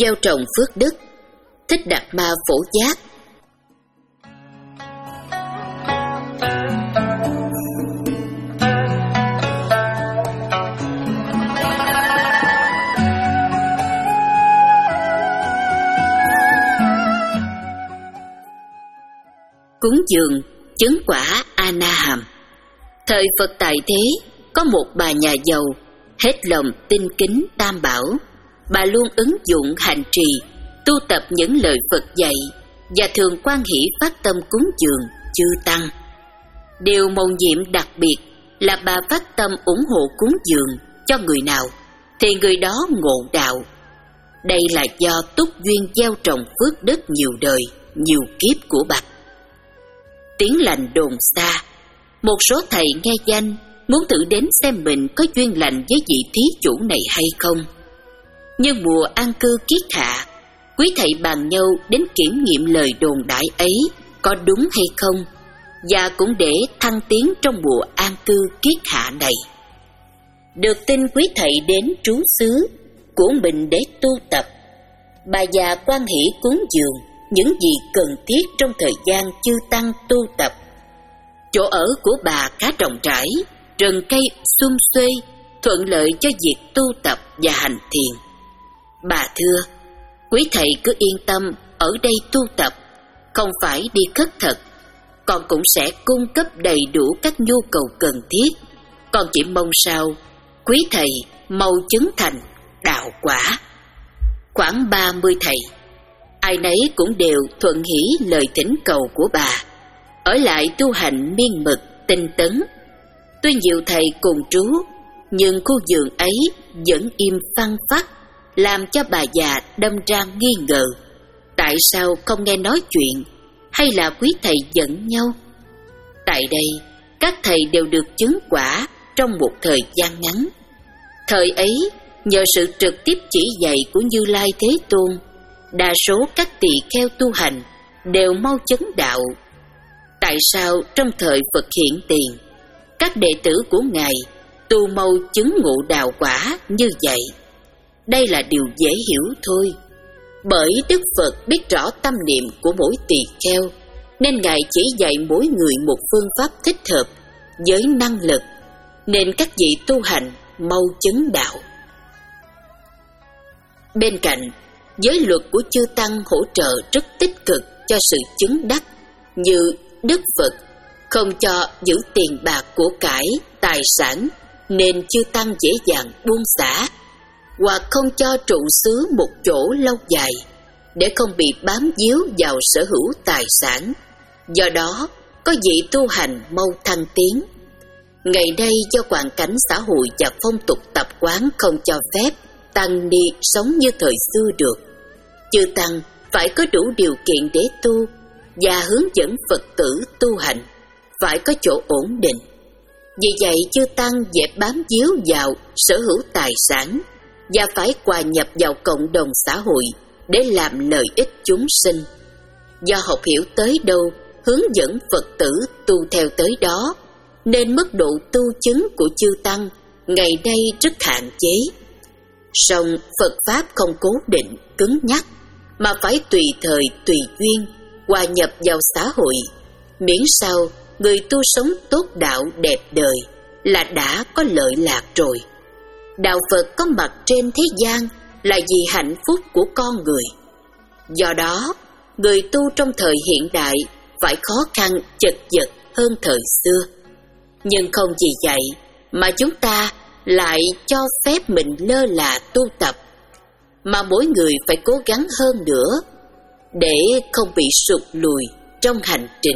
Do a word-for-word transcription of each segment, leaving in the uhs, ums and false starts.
gieo trồng phước đức. Thích Đạt Ma Phổ Giác. Cúng dường chứng quả A-na-hàm. Thời Phật tại thế, có một bà nhà giàu hết lòng tin kính Tam Bảo. Bà luôn ứng dụng hành trì, tu tập những lời Phật dạy và thường quan hỷ phát tâm cúng dường chư tăng. Điều mầu nhiệm đặc biệt là bà phát tâm ủng hộ cúng dường cho người nào thì người đó ngộ đạo. Đây là do túc duyên gieo trồng phước đức nhiều đời, nhiều kiếp của bà. Tiếng lành đồn xa, một số thầy nghe danh muốn thử đến xem mình có duyên lành với vị thí chủ này hay không. Nhưng mùa an cư kiết hạ, quý thầy bàn nhau đến kiểm nghiệm lời đồn đại ấy có đúng hay không, và cũng để thăng tiến trong mùa an cư kiết hạ này. Được tin quý thầy đến trú xứ của mình để tu tập, bà già quan hỷ cúng dường những gì cần thiết trong thời gian chư tăng tu tập. Chỗ ở của bà khá rộng rãi, rừng cây sum xuê, thuận lợi cho việc tu tập và hành thiền. Bà thưa, quý thầy cứ yên tâm ở đây tu tập, không phải đi khất thực. Con cũng sẽ cung cấp đầy đủ các nhu cầu cần thiết. Con chỉ mong sao quý thầy mau chứng thành đạo quả. Khoảng ba mươi thầy, ai nấy cũng đều thuận hỷ lời thỉnh cầu của bà, ở lại tu hành miên mực, tinh tấn. Tuy nhiều thầy cùng trú, nhưng khu vườn ấy vẫn im phăng phắc, làm cho bà già đâm ra nghi ngờ. Tại sao không nghe nói chuyện, hay là quý thầy giận nhau? Tại đây, các thầy đều được chứng quả trong một thời gian ngắn. Thời ấy, nhờ sự trực tiếp chỉ dạy của Như Lai Thế Tôn, đa số các tỳ kheo tu hành đều mau chứng đạo. Tại sao trong thời Phật hiện tiền, các đệ tử của Ngài tu mau chứng ngộ đạo quả như vậy? Đây là điều dễ hiểu thôi. Bởi Đức Phật biết rõ tâm niệm của mỗi tỳ kheo, nên Ngài chỉ dạy mỗi người một phương pháp thích hợp với năng lực, nên các vị tu hành mau chứng đạo. Bên cạnh, giới luật của chư tăng hỗ trợ rất tích cực cho sự chứng đắc, như Đức Phật không cho giữ tiền bạc của cải, tài sản, nên chư tăng dễ dàng buông xả, hoặc không cho trụ xứ một chỗ lâu dài, để không bị bám víu vào sở hữu tài sản. Do đó, có vị tu hành mau thăng tiến. Ngày nay do hoàn cảnh xã hội và phong tục tập quán không cho phép tăng ni sống như thời xưa được, chư tăng phải có đủ điều kiện để tu và hướng dẫn Phật tử tu hành, phải có chỗ ổn định. Vì vậy chư tăng dễ bám víu vào sở hữu tài sản và phải hòa nhập vào cộng đồng xã hội để làm lợi ích chúng sinh. Do học hiểu tới đâu, hướng dẫn Phật tử tu theo tới đó, nên mức độ tu chứng của chư tăng ngày nay rất hạn chế. Song Phật Pháp không cố định, cứng nhắc, mà phải tùy thời tùy duyên, hòa nhập vào xã hội, miễn sao người tu sống tốt đạo đẹp đời là đã có lợi lạc rồi. Đạo Phật có mặt trên thế gian là vì hạnh phúc của con người. Do đó, người tu trong thời hiện đại phải khó khăn chật vật hơn thời xưa. Nhưng không vì vậy mà chúng ta lại cho phép mình lơ là tu tập, mà mỗi người phải cố gắng hơn nữa để không bị sụt lùi trong hành trình.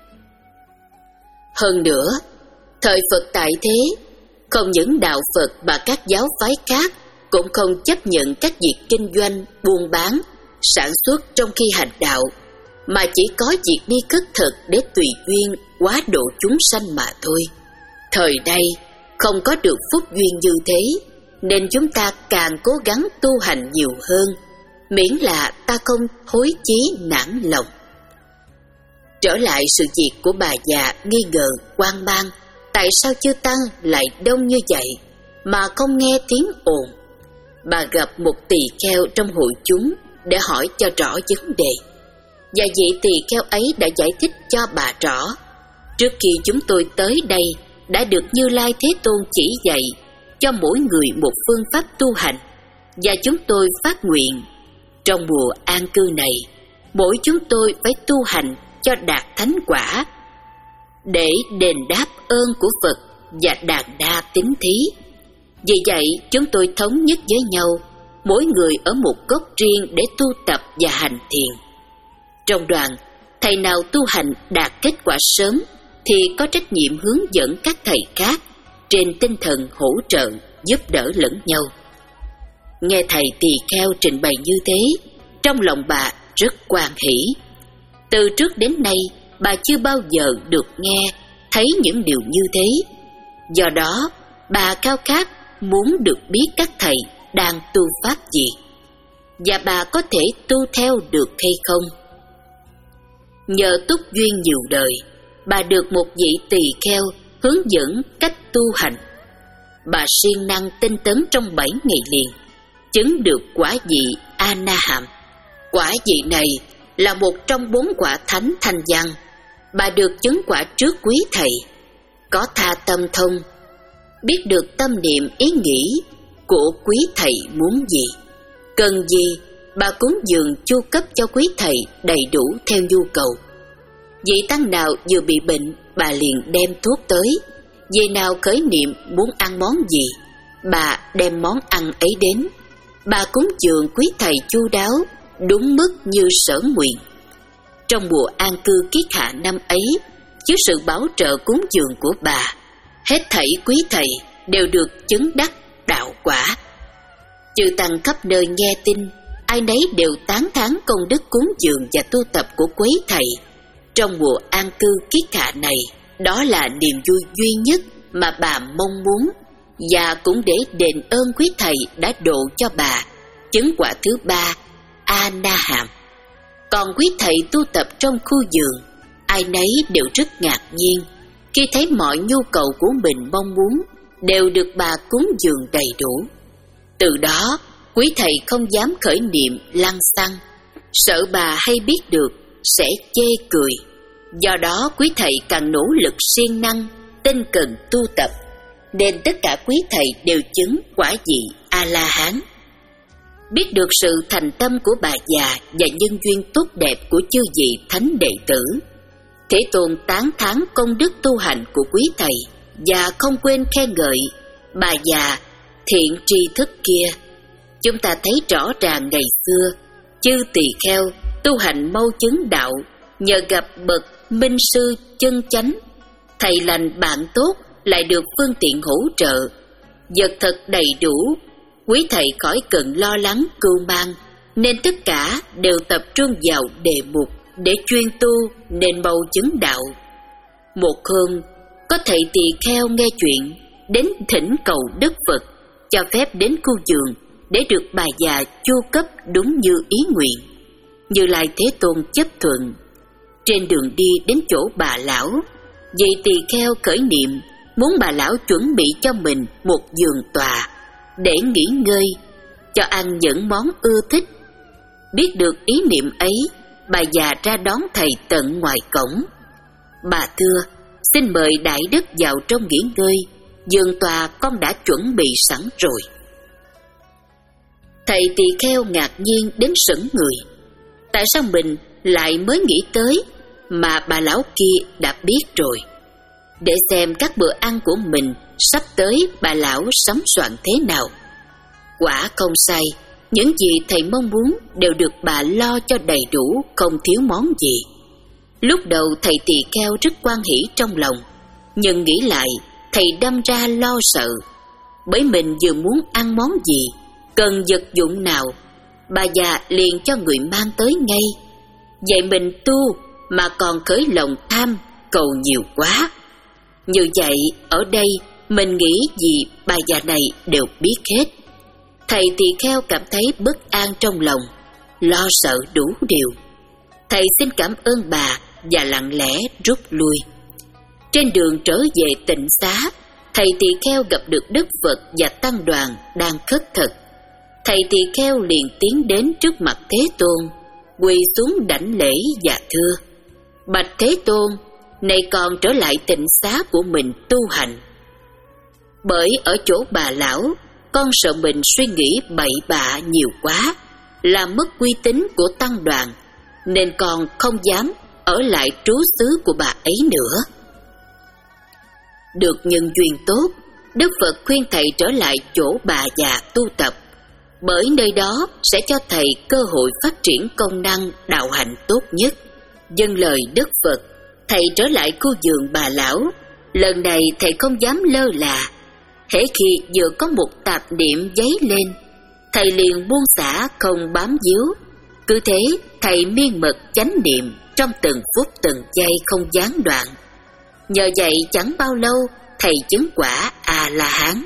Hơn nữa, thời Phật tại thế, không những đạo Phật mà các giáo phái khác cũng không chấp nhận các việc kinh doanh, buôn bán, sản xuất trong khi hành đạo, mà chỉ có việc đi khất thực để tùy duyên hóa độ chúng sanh mà thôi. Thời nay không có được phúc duyên như thế, nên chúng ta càng cố gắng tu hành nhiều hơn, miễn là ta không hối chí nản lòng. Trở lại sự việc của bà già nghi ngờ, hoang mang, tại sao chư tăng lại đông như vậy mà không nghe tiếng ồn? bà gặp một tỳ kheo trong hội chúng để hỏi cho rõ vấn đề. Và vị tỳ kheo ấy đã giải thích cho bà rõ. Trước khi chúng tôi tới đây, đã được Như Lai Thế Tôn chỉ dạy cho mỗi người một phương pháp tu hành, và chúng tôi phát nguyện trong mùa an cư này, mỗi chúng tôi phải tu hành cho đạt thánh quả, để đền đáp ơn của Phật và đàn đa tín thí. Vì vậy, chúng tôi thống nhất với nhau, mỗi người ở một góc riêng để tu tập và hành thiền. Trong đoàn, thầy nào tu hành đạt kết quả sớm thì có trách nhiệm hướng dẫn các thầy khác trên tinh thần hỗ trợ, giúp đỡ lẫn nhau. Nghe thầy tỳ kheo trình bày như thế, trong lòng bà rất hoan hỷ. Từ trước đến nay, bà chưa bao giờ được nghe, thấy những điều như thế. Do đó, bà khao khát muốn được biết các thầy đang tu pháp gì, và bà có thể tu theo được hay không. Nhờ túc duyên nhiều đời, bà được một vị tỳ kheo hướng dẫn cách tu hành. Bà siêng năng tinh tấn trong bảy ngày liền, chứng được quả vị A-na-hàm. Quả vị này là một trong bốn quả thánh thanh văn. Bà được chứng quả trước quý thầy, có tha tâm thông, biết được tâm niệm ý nghĩ của quý thầy muốn gì, cần gì, bà cúng dường chu cấp cho quý thầy đầy đủ theo nhu cầu. Vị tăng nào vừa bị bệnh, bà liền đem thuốc tới. Vị nào khởi niệm muốn ăn món gì, bà đem món ăn ấy đến. Bà cúng dường quý thầy chu đáo, đúng mức như sở nguyện. Trong mùa an cư kiết hạ năm ấy, dưới sự bảo trợ cúng dường của bà, hết thảy quý thầy đều được chứng đắc đạo quả. Chư tăng khắp nơi nghe tin, ai nấy đều tán thán công đức cúng dường và tu tập của quý thầy trong mùa an cư kiết hạ này. Đó là niềm vui duy nhất mà bà mong muốn, và cũng để đền ơn quý thầy đã độ cho bà chứng quả thứ ba A-na-hàm. Còn quý thầy tu tập trong khu vườn, ai nấy đều rất ngạc nhiên khi thấy mọi nhu cầu của mình mong muốn đều được bà cúng dường đầy đủ. Từ đó, quý thầy không dám khởi niệm lăng xăng, sợ bà hay biết được sẽ chê cười. Do đó, quý thầy càng nỗ lực siêng năng, tinh cần tu tập, nên tất cả quý thầy đều chứng quả vị A-la-hán. Biết được sự thành tâm của bà già và nhân duyên tốt đẹp của chư vị thánh đệ tử, Thế Tôn tán thán công đức tu hành của quý thầy và không quên khen ngợi bà già thiện tri thức kia. Chúng ta thấy rõ ràng ngày xưa, chư tỳ kheo tu hành mau chứng đạo nhờ gặp bậc minh sư chân chánh, thầy lành bạn tốt, lại được phương tiện hỗ trợ, vật thật đầy đủ. Quý thầy khỏi cần lo lắng cưu mang, nên tất cả đều tập trung vào đề mục để chuyên tu nên mau chứng đạo. Một hôm, có thầy tỳ kheo nghe chuyện, đến thỉnh cầu Đức Phật cho phép đến khu vườn để được bà già chu cấp đúng như ý nguyện. Như Lai Thế Tôn chấp thuận. Trên đường đi đến chỗ bà lão, vị tỳ kheo khởi niệm muốn bà lão chuẩn bị cho mình một giường tọa để nghỉ ngơi, cho ăn những món ưa thích. Biết được ý niệm ấy, bà già ra đón thầy tận ngoài cổng. Bà thưa, xin mời đại đức vào trong nghỉ ngơi, giường tọa con đã chuẩn bị sẵn rồi. Thầy tỳ kheo ngạc nhiên đến sững người. Tại sao mình lại mới nghĩ tới mà bà lão kia đã biết rồi? Để xem các bữa ăn của mình sắp tới bà lão sắm soạn thế nào. Quả không sai, những gì thầy mong muốn đều được bà lo cho đầy đủ, không thiếu món gì. Lúc đầu thầy tỳ kheo rất hoan hỷ trong lòng, nhưng nghĩ lại thầy đâm ra lo sợ, bởi mình vừa muốn ăn món gì, cần vật dụng nào, bà già liền cho người mang tới ngay. Vậy mình tu mà còn khởi lòng tham cầu nhiều quá. Như vậy ở đây mình nghĩ gì bà già này đều biết hết. Thầy tỳ kheo cảm thấy bất an trong lòng, lo sợ đủ điều. Thầy xin cảm ơn bà và lặng lẽ rút lui. Trên đường trở về tịnh xá, thầy tỳ kheo gặp được Đức Phật và tăng đoàn đang khất thực. thầy tỳ kheo liền tiến đến trước mặt Thế Tôn, quỳ xuống đảnh lễ và thưa: Bạch Thế Tôn, nay con trở lại tịnh xá của mình tu hành. Bởi ở chỗ bà lão, con sợ mình suy nghĩ bậy bạ nhiều quá, làm mất uy tín của tăng đoàn, nên con không dám ở lại trú xứ của bà ấy nữa. Được nhân duyên tốt, Đức Phật khuyên thầy trở lại chỗ bà già tu tập, bởi nơi đó sẽ cho thầy cơ hội phát triển công năng đạo hạnh tốt nhất. Dâng lời Đức Phật, thầy trở lại khu vườn bà lão. Lần này thầy không dám lơ là. Hễ khi vừa có một tạp niệm dấy lên, thầy liền buông xả không bám víu. Cứ thế thầy miên mật chánh niệm trong từng phút từng giây không gián đoạn. Nhờ vậy chẳng bao lâu thầy chứng quả A-la-hán.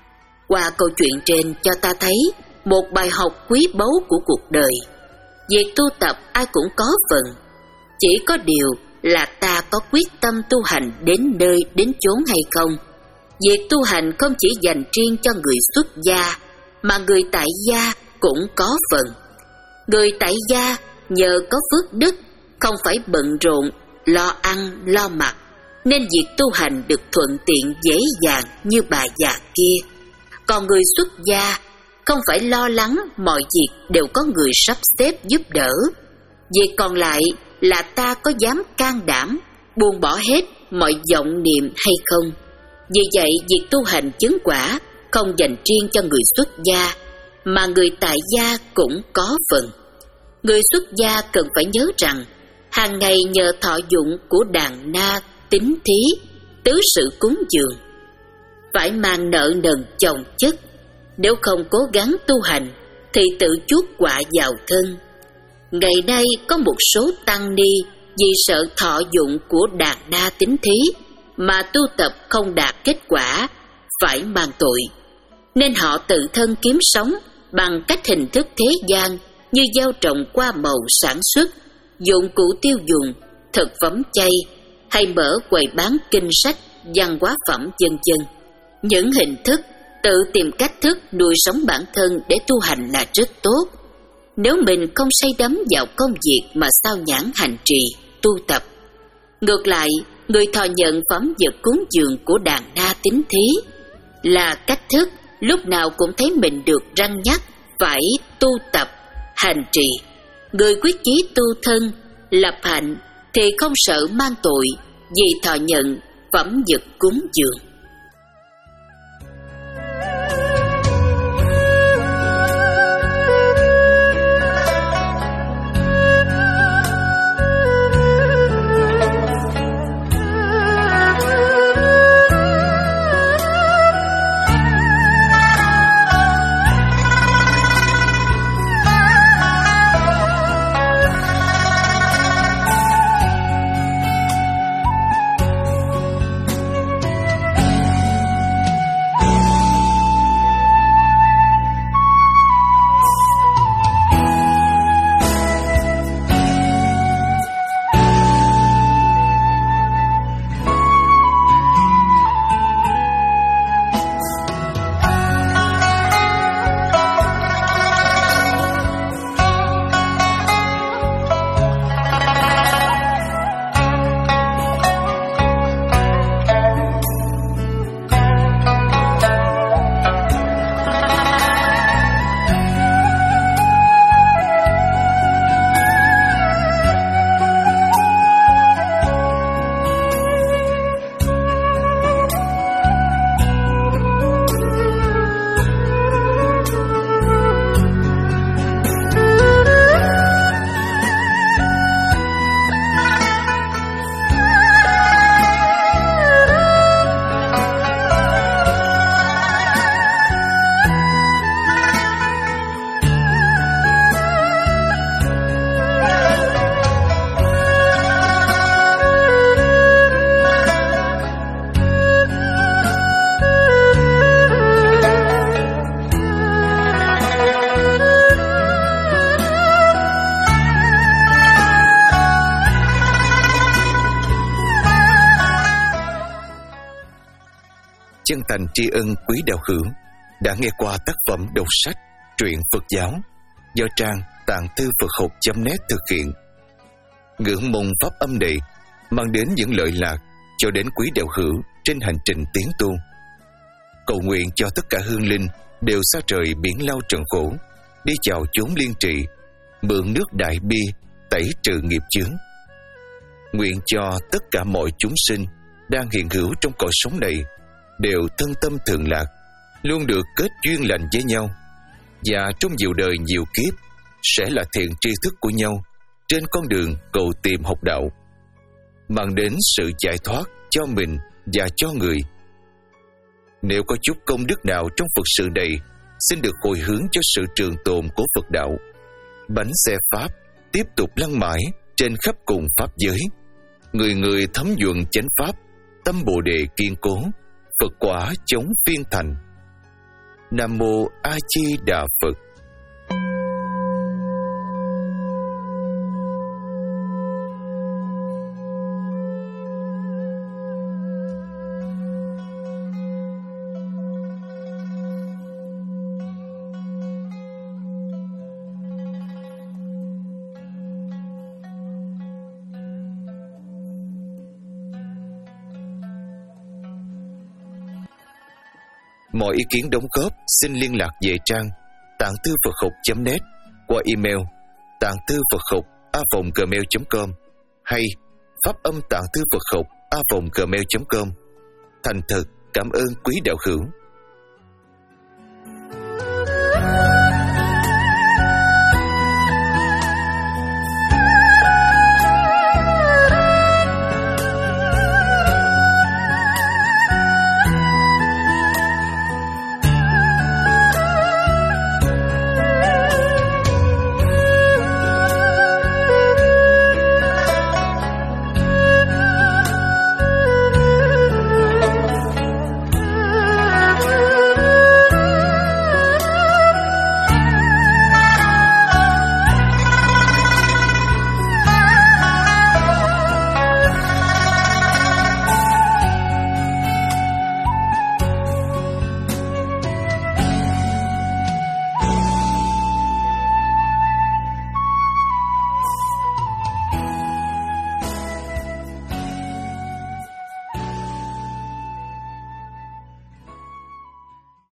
Qua câu chuyện trên cho ta thấy một bài học quý báu của cuộc đời. Việc tu tập ai cũng có phần, chỉ có điều là ta có quyết tâm tu hành đến nơi đến chốn hay không. Việc tu hành không chỉ dành riêng cho người xuất gia, mà người tại gia cũng có phần. Người tại gia nhờ có phước đức, không phải bận rộn, lo ăn, lo mặc, nên việc tu hành được thuận tiện dễ dàng như bà già kia. Còn người xuất gia không phải lo lắng, mọi việc đều có người sắp xếp giúp đỡ. Việc còn lại là ta có dám can đảm buông bỏ hết mọi vọng niệm hay không. Vì vậy việc tu hành chứng quả không dành riêng cho người xuất gia, mà người tại gia cũng có phần. Người xuất gia cần phải nhớ rằng hàng ngày nhờ thọ dụng của đàn na, tín thí, tứ sự cúng dường, phải mang nợ nần chồng chất. Nếu không cố gắng tu hành thì tự chuốc họa vào thân. Ngày nay có một số tăng ni vì sợ thọ dụng của đàn na tín thí mà tu tập không đạt kết quả, phải mang tội. Nên họ tự thân kiếm sống bằng cách hình thức thế gian như gieo trồng hoa màu sản xuất, dụng cụ tiêu dùng, thực phẩm chay, hay mở quầy bán kinh sách, văn hóa phẩm vân vân. Những hình thức tự tìm cách thức nuôi sống bản thân để tu hành là rất tốt. Nếu mình không say đắm vào công việc mà sao nhãng hành trì, tu tập. Ngược lại, người thọ nhận phẩm vật cúng dường của đàn na tín thí là cách thức lúc nào cũng thấy mình được răn nhắc phải tu tập, hành trì. Người quyết chí tu thân, lập hạnh thì không sợ mang tội vì thọ nhận phẩm vật cúng dường. Chân thành tri ân quý đạo hữu đã nghe qua tác phẩm đọc sách truyện Phật giáo do trang tạng thư Phật học chấm net thực hiện. Ngưỡng mong pháp âm này mang đến những lợi lạc cho đến quý đạo hữu trên hành trình tiến tu. Cầu nguyện cho tất cả hương linh đều xa trời biển lao trần khổ, đi chào chốn liên trị, mượn nước đại bi tẩy trừ nghiệp chướng. Nguyện cho tất cả mọi chúng sinh đang hiện hữu trong cõi sống này đều thân tâm thường lạc, luôn được kết duyên lành với nhau, và trong nhiều đời nhiều kiếp sẽ là thiện tri thức của nhau trên con đường cầu tìm học đạo, mang đến sự giải thoát cho mình và cho người. Nếu có chút công đức nào trong Phật sự này, xin được hồi hướng cho sự trường tồn của Phật đạo. Bánh xe Pháp tiếp tục lăn mãi trên khắp cùng Pháp giới. Người người thấm nhuận chánh Pháp, tâm Bồ Đề kiên cố, Phật quả chống phiên thành. Nam Mô A Di Đà Phật. Mọi ý kiến đóng góp xin liên lạc về trang tạng thư Phật học chấm net qua email tạng thư Phật học a vòng gmail chấm com hay pháp âm tạng thư Phật học a vòng gmail chấm com. Thành thật cảm ơn quý đạo hữu.